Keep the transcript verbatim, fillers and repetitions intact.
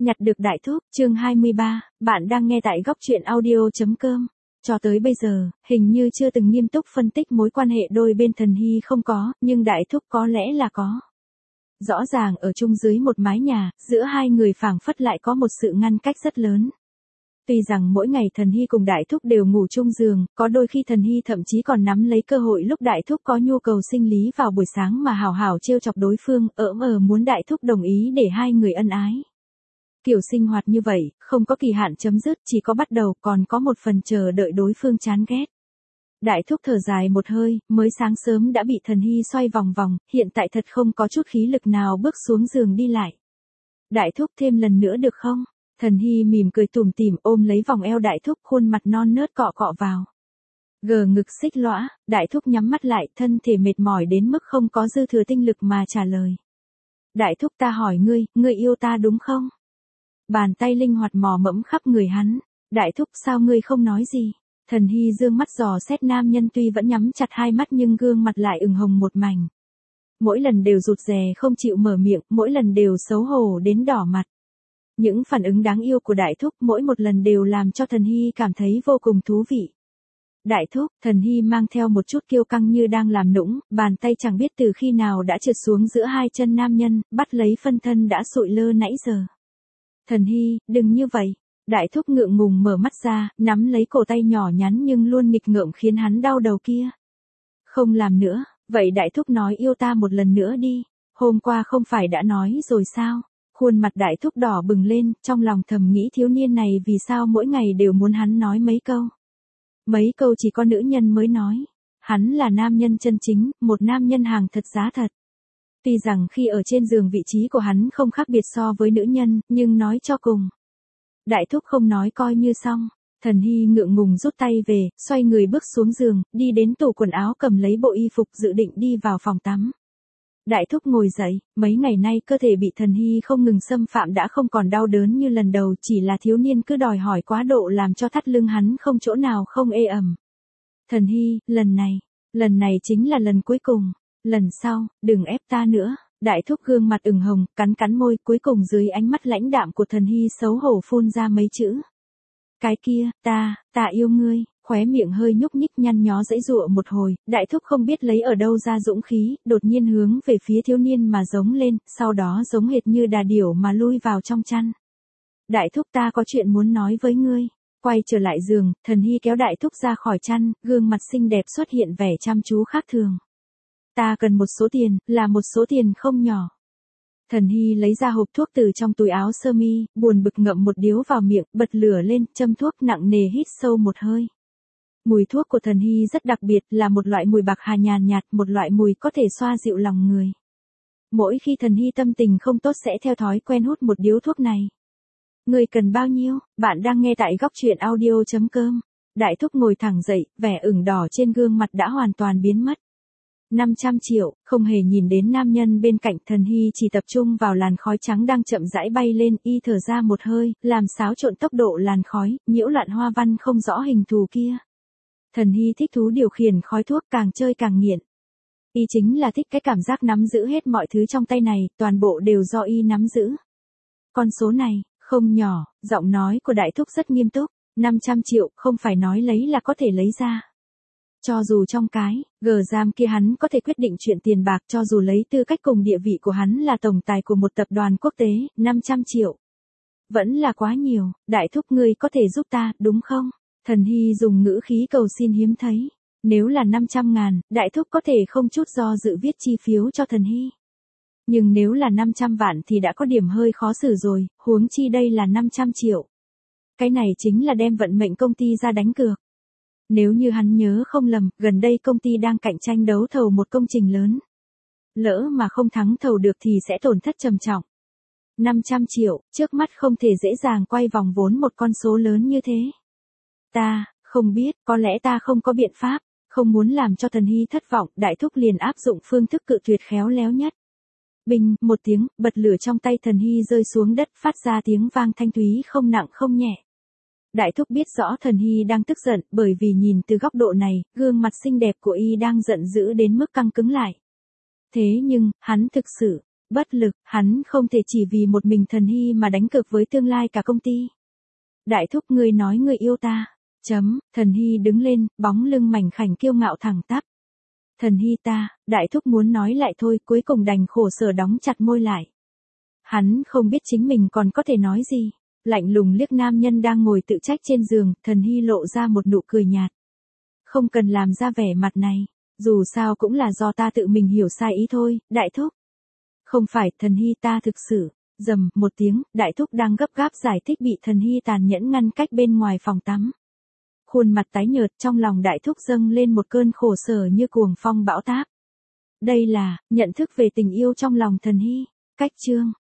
Nhặt được đại thúc, chương hai mươi ba, bạn đang nghe tại góc truyện audio.com. Cho tới bây giờ, hình như chưa từng nghiêm túc phân tích mối quan hệ đôi bên Thần Hy không có, nhưng đại thúc có lẽ là có. Rõ ràng ở chung dưới một mái nhà, giữa hai người phảng phất lại có một sự ngăn cách rất lớn. Tuy rằng mỗi ngày Thần Hy cùng đại thúc đều ngủ chung giường, có đôi khi Thần Hy thậm chí còn nắm lấy cơ hội lúc đại thúc có nhu cầu sinh lý vào buổi sáng mà hào hào trêu chọc đối phương, ỡm ờ muốn đại thúc đồng ý để hai người ân ái. Kiểu sinh hoạt như vậy, không có kỳ hạn chấm dứt, chỉ có bắt đầu, còn có một phần chờ đợi đối phương chán ghét. Đại thúc thở dài một hơi, mới sáng sớm đã bị Thần Hy xoay vòng vòng, hiện tại thật không có chút khí lực nào bước xuống giường đi lại. Đại thúc thêm lần nữa được không? Thần Hy mỉm cười tủm tỉm ôm lấy vòng eo đại thúc, khuôn mặt non nớt cọ cọ vào. Gờ ngực xích lõa, đại thúc nhắm mắt lại, thân thể mệt mỏi đến mức không có dư thừa tinh lực mà trả lời. Đại thúc, ta hỏi ngươi, ngươi yêu ta đúng không? Bàn tay linh hoạt mò mẫm khắp người hắn. Đại thúc, sao ngươi không nói gì? Thần Hy dương mắt dò xét nam nhân, tuy vẫn nhắm chặt hai mắt nhưng gương mặt lại ửng hồng một mảnh. Mỗi lần đều rụt rè không chịu mở miệng, mỗi lần đều xấu hổ đến đỏ mặt. Những phản ứng đáng yêu của đại thúc mỗi một lần đều làm cho Thần Hy cảm thấy vô cùng thú vị. Đại thúc, Thần Hy mang theo một chút kiêu căng như đang làm nũng, bàn tay chẳng biết từ khi nào đã trượt xuống giữa hai chân nam nhân, bắt lấy phân thân đã sụi lơ nãy giờ. Thần Hy, đừng như vậy. Đại thúc ngượng ngùng mở mắt ra, nắm lấy cổ tay nhỏ nhắn nhưng luôn nghịch ngợm khiến hắn đau đầu kia. Không làm nữa, vậy đại thúc nói yêu ta một lần nữa đi. Hôm qua không phải đã nói rồi sao? Khuôn mặt đại thúc đỏ bừng lên, trong lòng thầm nghĩ thiếu niên này vì sao mỗi ngày đều muốn hắn nói mấy câu. Mấy câu chỉ có nữ nhân mới nói. Hắn là nam nhân chân chính, một nam nhân hàng thật giá thật. Tuy rằng khi ở trên giường vị trí của hắn không khác biệt so với nữ nhân, nhưng nói cho cùng. Đại thúc không nói coi như xong. Thần Hy ngượng ngùng rút tay về, xoay người bước xuống giường, đi đến tủ quần áo cầm lấy bộ y phục dự định đi vào phòng tắm. Đại thúc ngồi dậy, mấy ngày nay cơ thể bị Thần Hy không ngừng xâm phạm đã không còn đau đớn như lần đầu, chỉ là thiếu niên cứ đòi hỏi quá độ làm cho thắt lưng hắn không chỗ nào không ê ẩm. Thần Hy, lần này, lần này chính là lần cuối cùng. Lần sau, đừng ép ta nữa. Đại thúc gương mặt ửng hồng, cắn cắn môi, cuối cùng dưới ánh mắt lãnh đạm của Thần Hy xấu hổ phun ra mấy chữ. Cái kia, ta, ta yêu ngươi, khóe miệng hơi nhúc nhích nhăn nhó giãy giụa một hồi, đại thúc không biết lấy ở đâu ra dũng khí, đột nhiên hướng về phía thiếu niên mà giống lên, sau đó giống hệt như đà điểu mà lui vào trong chăn. Đại thúc, ta có chuyện muốn nói với ngươi. Quay trở lại giường, Thần Hy kéo đại thúc ra khỏi chăn, gương mặt xinh đẹp xuất hiện vẻ chăm chú khác thường. Ta cần một số tiền, là một số tiền không nhỏ. Thần Hy lấy ra hộp thuốc từ trong túi áo sơ mi, buồn bực ngậm một điếu vào miệng, bật lửa lên, châm thuốc nặng nề hít sâu một hơi. Mùi thuốc của Thần Hy rất đặc biệt, là một loại mùi bạc hà nhàn nhạt, một loại mùi có thể xoa dịu lòng người. Mỗi khi Thần Hy tâm tình không tốt sẽ theo thói quen hút một điếu thuốc này. Người cần bao nhiêu? Bạn đang nghe tại góc truyện audio.com. Đại thúc ngồi thẳng dậy, vẻ ửng đỏ trên gương mặt đã hoàn toàn biến mất. năm trăm triệu, không hề nhìn đến nam nhân bên cạnh, Thần Hy chỉ tập trung vào làn khói trắng đang chậm rãi bay lên, y thở ra một hơi, làm xáo trộn tốc độ làn khói, nhiễu loạn hoa văn không rõ hình thù kia. Thần Hy thích thú điều khiển khói thuốc, càng chơi càng nghiện. Y chính là thích cái cảm giác nắm giữ hết mọi thứ trong tay này, toàn bộ đều do y nắm giữ. Con số này, không nhỏ, giọng nói của đại thúc rất nghiêm túc, năm trăm triệu, không phải nói lấy là có thể lấy ra. Cho dù trong cái, gờ giam kia hắn có thể quyết định chuyện tiền bạc, cho dù lấy tư cách cùng địa vị của hắn là tổng tài của một tập đoàn quốc tế, năm trăm triệu. Vẫn là quá nhiều, đại thúc ngươi có thể giúp ta, đúng không? Thần Hy dùng ngữ khí cầu xin hiếm thấy. Nếu là năm trăm ngàn, đại thúc có thể không chút do dự viết chi phiếu cho Thần Hy. Nhưng nếu là năm trăm vạn thì đã có điểm hơi khó xử rồi, huống chi đây là năm trăm triệu. Cái này chính là đem vận mệnh công ty ra đánh cược. Nếu như hắn nhớ không lầm, gần đây công ty đang cạnh tranh đấu thầu một công trình lớn. Lỡ mà không thắng thầu được thì sẽ tổn thất trầm trọng. năm trăm triệu, trước mắt không thể dễ dàng quay vòng vốn một con số lớn như thế. Ta, không biết, có lẽ ta không có biện pháp, không muốn làm cho Thần Hy thất vọng, đại thúc liền áp dụng phương thức cự tuyệt khéo léo nhất. Bình, một tiếng, bật lửa trong tay Thần Hy rơi xuống đất, phát ra tiếng vang thanh thúy không nặng không nhẹ. Đại thúc biết rõ Thần Hy đang tức giận, bởi vì nhìn từ góc độ này, gương mặt xinh đẹp của y đang giận dữ đến mức căng cứng lại. Thế nhưng, hắn thực sự, Bất lực, hắn không thể chỉ vì một mình Thần Hy mà đánh cược với tương lai cả công ty. Đại thúc ngươi nói ngươi yêu ta. Chấm, Thần Hy đứng lên, bóng lưng mảnh khảnh kiêu ngạo thẳng tắp. Thần Hy ta, đại thúc muốn nói lại thôi, cuối cùng đành khổ sở đóng chặt môi lại. Hắn không biết chính mình còn có thể nói gì. Lạnh lùng liếc nam nhân đang ngồi tự trách trên giường, Thần Hy lộ ra một nụ cười nhạt. Không cần làm ra vẻ mặt này, dù sao cũng là do ta tự mình hiểu sai ý thôi, đại thúc. Không phải, Thần Hy ta thực sự, rầm một tiếng, đại thúc đang gấp gáp giải thích bị Thần Hy tàn nhẫn ngăn cách bên ngoài phòng tắm. Khuôn mặt tái nhợt, trong lòng đại thúc dâng lên một cơn khổ sở như cuồng phong bão táp. Đây là, nhận thức về tình yêu trong lòng Thần Hy. Cách chương